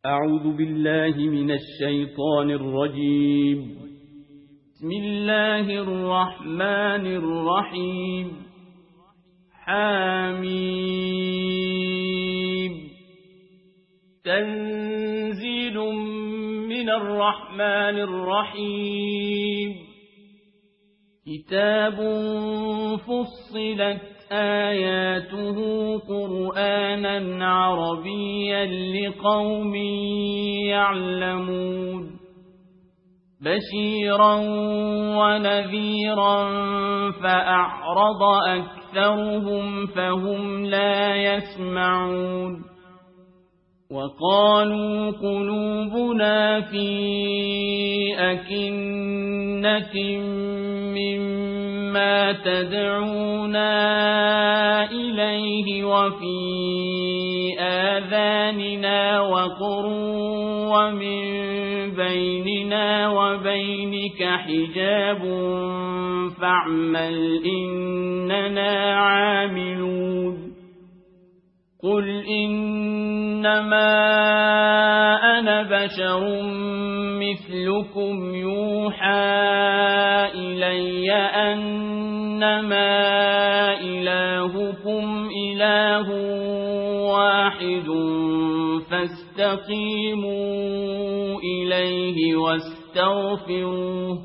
أعوذ بالله من الشيطان الرجيم. بسم الله الرحمن الرحيم. حميم. تنزيل من الرحمن الرحيم. كتاب فصلت آياته قرآنا عربيا لقوم يعلمون بشيرا ونذيرا فأعرض أكثرهم فهم لا يسمعون وقالوا قلوبنا في أكنة مما تدعونا إليه وفي آذاننا وقر ومن بيننا وبينك حجاب فاعمل إننا عاملون قل إنما أنا بشر مثلكم يوحى إلي أنما إلهكم إله واحد فاستقيموا إليه واستغفروه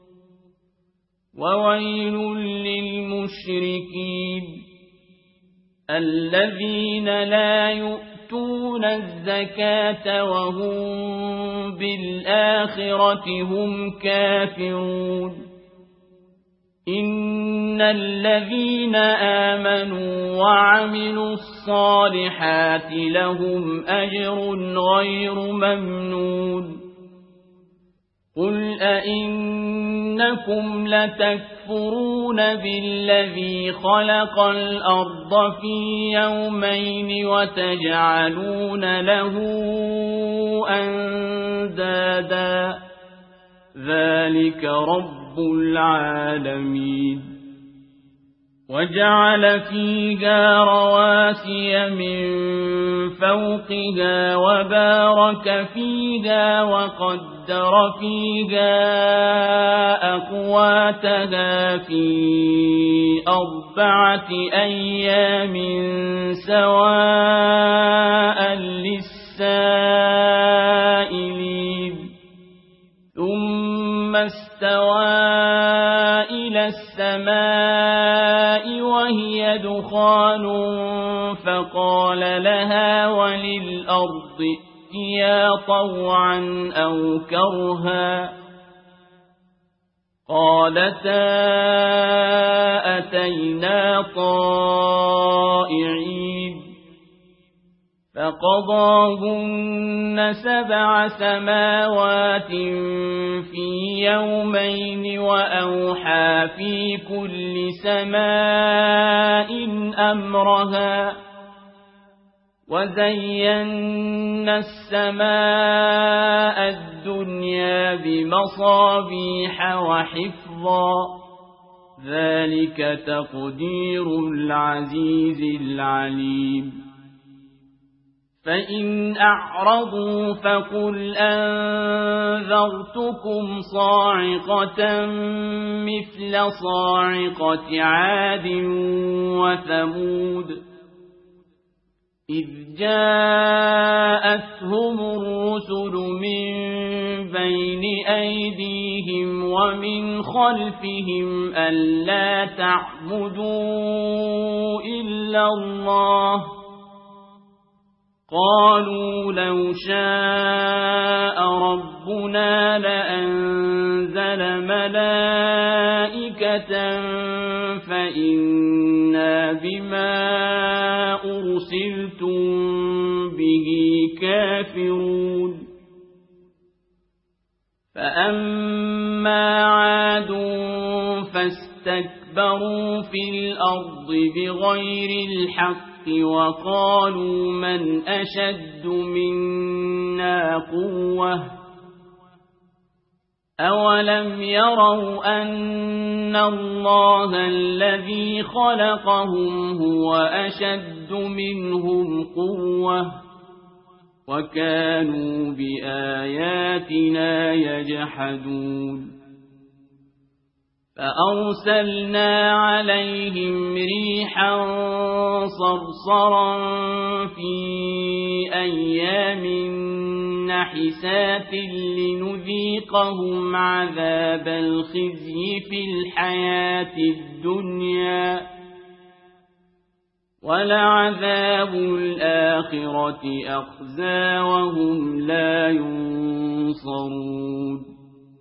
وويل للمشركين الذين لا يؤتون الزكاة وهم بالآخرة هم كافرون إن الذين آمنوا وعملوا الصالحات لهم أجر غير ممنون قل أئنكم لتكفرون بالذي خلق الأرض في يومين وتجعلون له أندادا ذلك رب العالمين وجعل فيها رواسي من فوقها وبارك فيها وقدر فيها أقواتها في 4 أيام سواء للسائلين ثم استوى إلى السماء وهي دخان فقال لها وللأرض ائتيا طوعا أو كرها قالتا أتينا طائعين فقضاهن 7 سماوات في يومين وأوحى في كل سماء أمرها وزينا السماء الدنيا بمصابيح وحفظا ذلك تقدير العزيز العليم فإن أعرضوا فقل أنذرتكم صاعقة مثل صاعقة عاد وثمود إذ جاءتهم الرسل من بين أيديهم ومن خلفهم ألا تعبدوا إلا الله قالوا لو شاء ربنا لأنزل ملائكة فإنا بما أرسلتم به كافرون فأما عاد فاستكبروا في الأرض بغير الحق وقالوا من أشد منا قوة أولم يروا أن الله الذي خلقهم هو أشد منهم قوة وكانوا بآياتنا يجحدون فأرسلنا عليهم ريحا صرصرا في أيام نحسات لنذيقهم عذاب الخزي في الحياة الدنيا ولعذاب الآخرة أخزى وهم لا ينصرون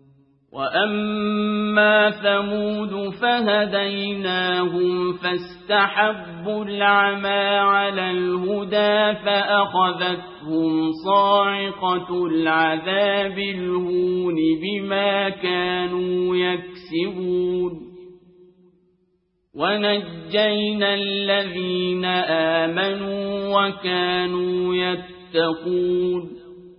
وأما ثمود فهديناهم فاستحبوا العمى على الهدى فأخذتهم صاعقة العذاب الهون بما كانوا يكسبون ونجينا الذين آمنوا وكانوا يتقون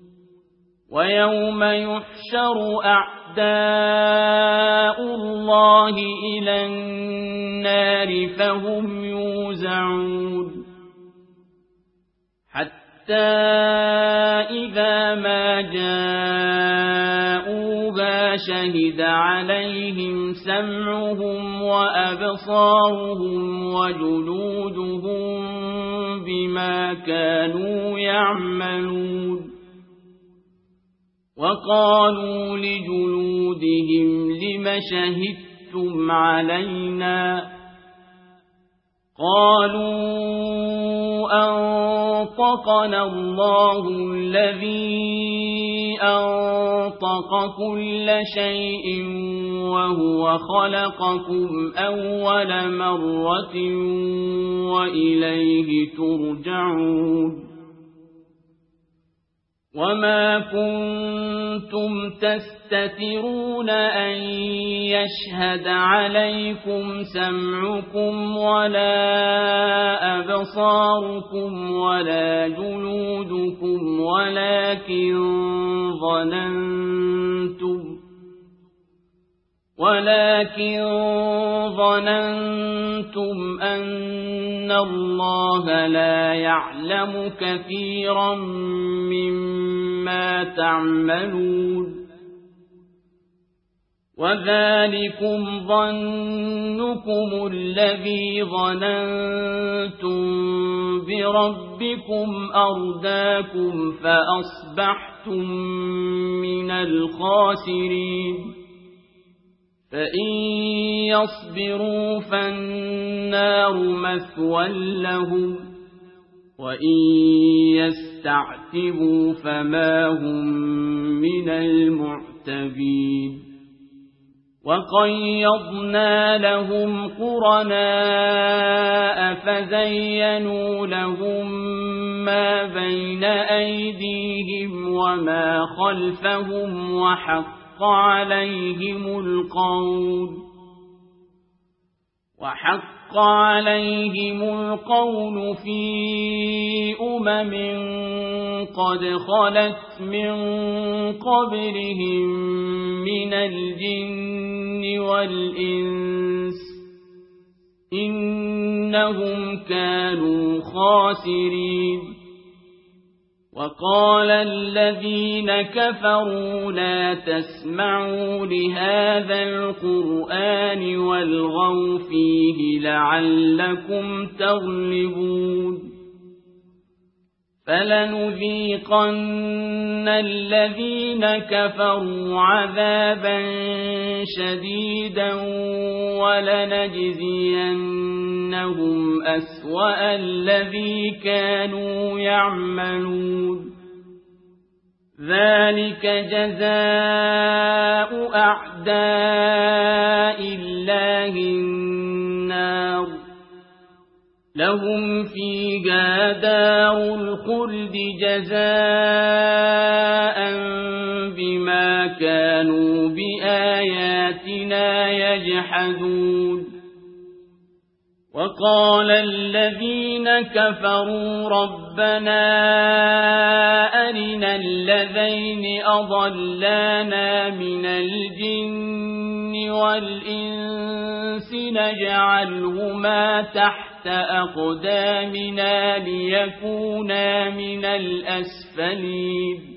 ويوم يحشر أعداء الله إلى النار فهم يوزعون حتى إذا ما جاءوها شهد عليهم سمعهم وأبصارهم وجلودهم بما كانوا يعملون وقالوا لجلودهم لم شهدتم علينا قالوا أنطقنا الله الذي أنطق كل شيء وهو خلقكم أول مرة وإليه ترجعون وما كنتم تستترون أن يشهد عليكم سمعكم ولا أبصاركم ولا جلودكم ولكن ظننتم أن الله لا يعلم كثيرا مما تعملون وذلكم ظنكم الذي ظننتم بربكم أرداكم فأصبحتم من الخاسرين فإن يصبروا فالنار مثوى لهم وإن يستعتبوا فما هم من المعتبين وقيضنا لهم قرناء فزينوا لهم ما بين أيديهم وما خلفهم وحق عليهم القول في أمم قد خلت من قبلهم من الجن والإنس إنهم كانوا خاسرين وقال الذين كفروا لا تسمعوا لهذا القرآن والغوا فيه لعلكم تغلبون فلنذيقن الذين كفروا عذابا شديدا ولنجزينهم أسوأ الذي كانوا يعملون ذلك جزاء أعداء الله النار لهم فيها دار الخلد جزاء بما كانوا بآياتنا يجحدون وقال الذين كفروا ربنا أرنا الذين أضلانا من الجن والإنس نجعلهما تحت أقدامنا ليكونا من الأسفلين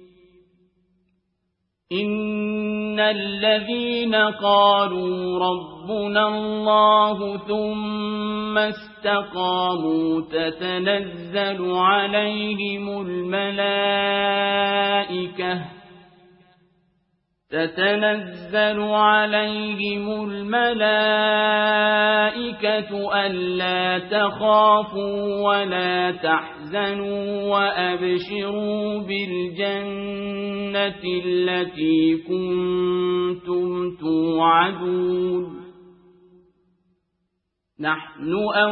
إن الذين قالوا ربنا الله ثم استقاموا تتنزل عليهم الملائكة ألا تخافوا ولا تحزنوا وأبشروا بالجنة التي كنتم توعدون نحن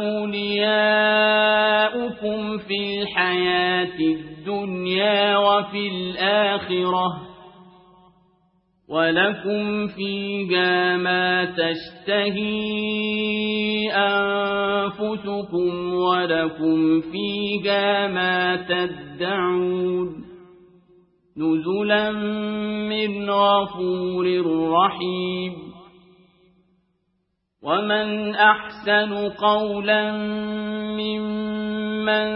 أولياؤكم في الحياة الدنيا وفي الآخرة ولكم فيها ما تشتهي أنفسكم ولكم فيها ما تدعون نزلا من غفور رحيم ومن أحسن قولا ممن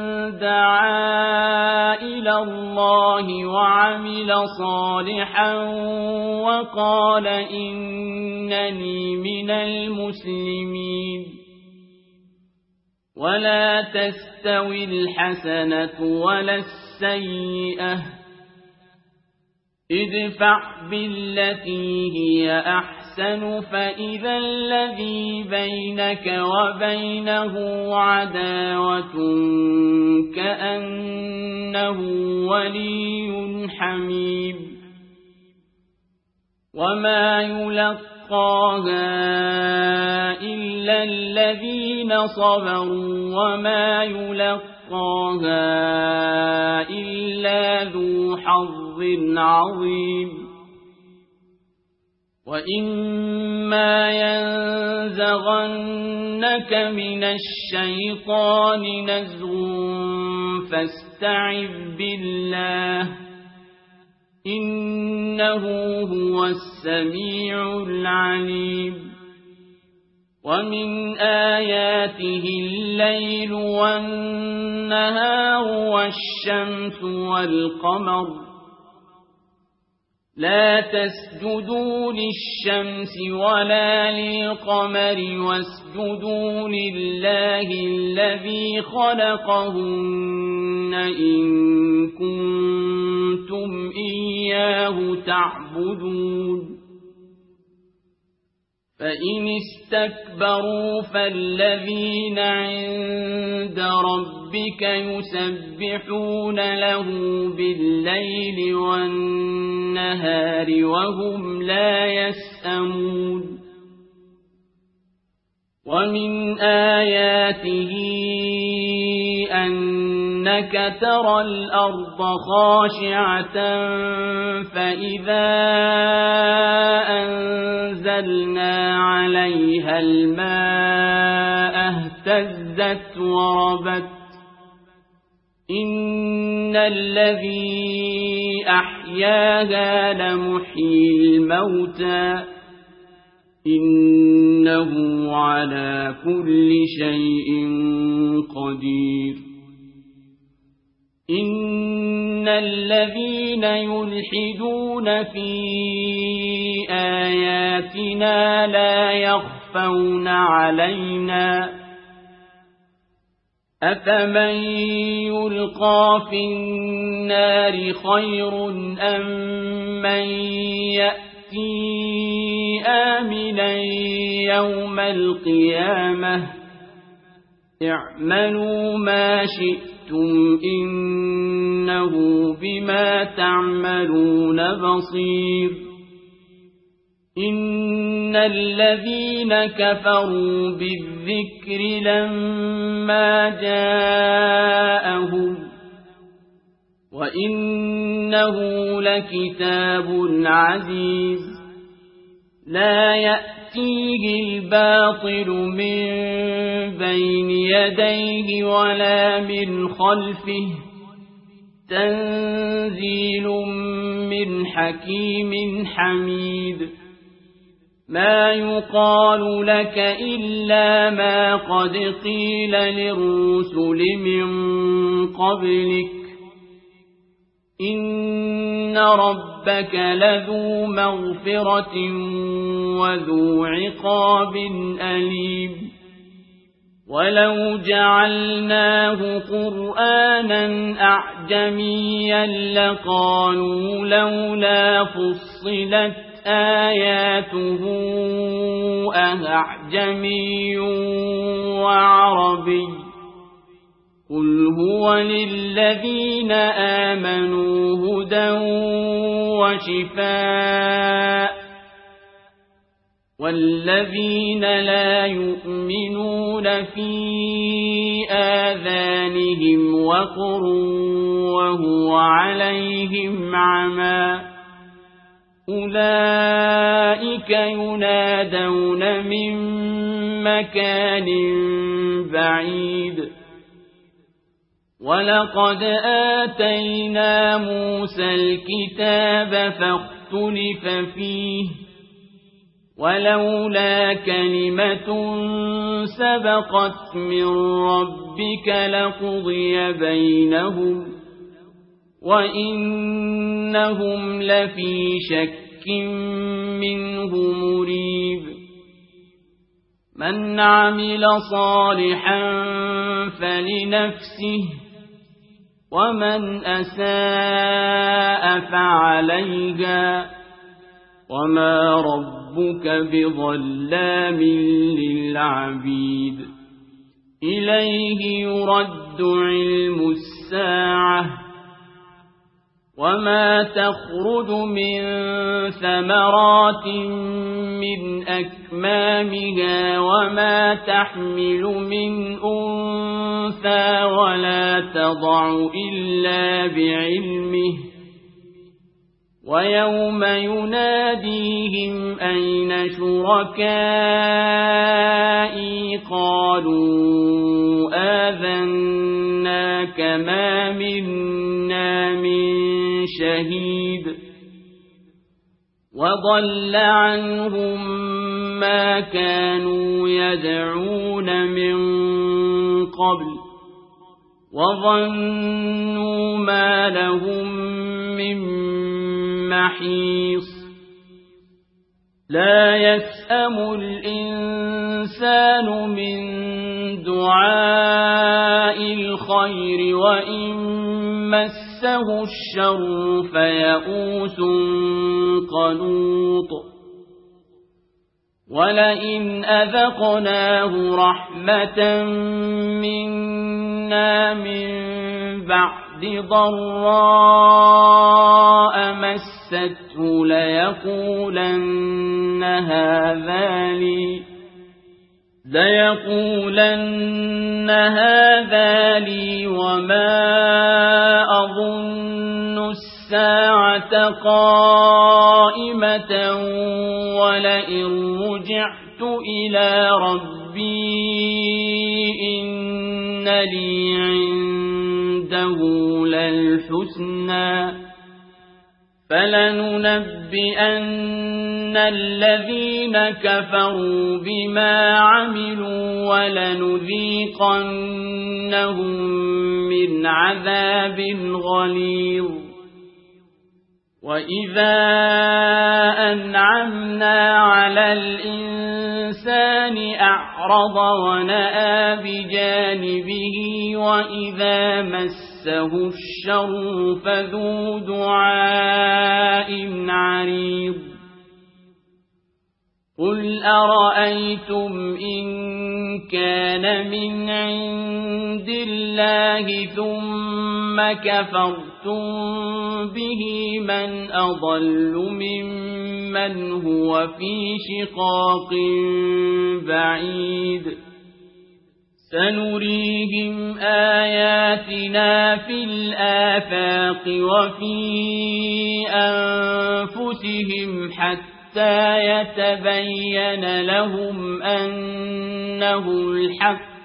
دعا إلى الله وعمل صالحا وقال إنني من المسلمين ولا تستوي الحسنة ولا السيئة ادفع بالتي هي أحسن فإذا الذي بينك وبينه عداوة كأنه ولي حميم وما يلقاها إلا الذين صبروا وما يلقاها إلا ذو حظ عظيم وإما ينزغنك من الشيطان نزغ فاستعذ بالله إنه هو السميع العليم ومن آياته الليل والنهار والشمس والقمر لا تسجدوا للشمس ولا للقمر واسجدوا لله الذي خلقهن إن كنتم إياه تعبدون فإن استكبروا فالذين عند ربك يسبحون له بالليل والنهار وهم لا يسأمون ومن آياته أنك ترى الأرض خاشعة فإذا أنزلنا عليها الماء اهتزت وربت إن الذي أحياها لمحيي الموتى إنه على كل شيء قدير إن الذين يلحدون في آياتنا لا يخفون علينا أفمن يلقى في النار خير أم من يأتي آمنا يوم القيامة اعملوا ما شئتم إنه بما تعملون بصير إن الذين كفروا بالذكر لما جاءهم وإنه لكتاب عزيز لا يأتيه الباطل من بين يديه ولا من خلفه تنزيل من حكيم حميد ما يقال لك إلا ما قد قيل للرسل من قبلك إن ربك لذو مغفرة وذو عقاب أليم ولو جعلناه قرآنا أعجميا لقالوا لولا فصلت آياته أعجمي وعربي قل هو للذين آمنوا هدى وشفاء والذين لا يؤمنون في آذانهم وقر وهو عليهم عمى أولئك ينادون من مكان بعيد ولقد آتينا موسى الكتاب فاختلف فيه ولولا كلمة سبقت من ربك لقضي بينهم وإنهم لفي شك منه مريب من عمل صالحا فلنفسه ومن أساء فعليها وما ربك بظلام للعبيد إليه يرد علم الساعة وما تخرج من ثمرات من أكمامها وما تحمل من أنثى ولا تضع إلا بعلمه ويوم يناديهم أين شركائي قالوا آذناك ما منا من شهيد وضل عنهم ما كانوا يدعون من قبل وظنوا ما لهم من محيص لا يسأم الإنسان من دعاء الخير وإن مسه الشر فيئوس قنوط ولئن أذقناه رحمة منا من بعد ضراء مسته ليقولن هذا لي وما أظن الساعة قائمة ولئن رجعت إلى ربي إن لي عنده للحسنى فلننبئن الذين كفروا بما عملوا ولنذيقنهم من عذاب غليظ وإذا أنعمنا على الإنسان أعرض ونأى بجانبه وإذا مسه الشر فذو دعاء عريض قل أرأيتم إن كان من عند الله ثم كفرتم به من أضل ممن هو في شقاق بعيد سنريهم آياتنا في الآفاق وفي أنفسهم حتى حتى يتبين لهم أنه الحق.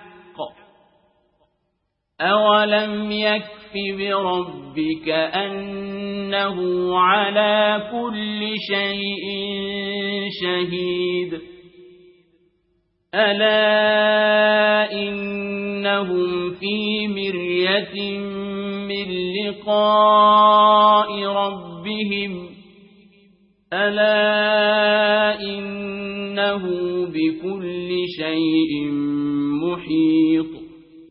أولم يكف بربك أنه على كل شيء شهيد. ألا إنهم في مرية من لقاء ربهم ألا إنه بكل شيء محيط.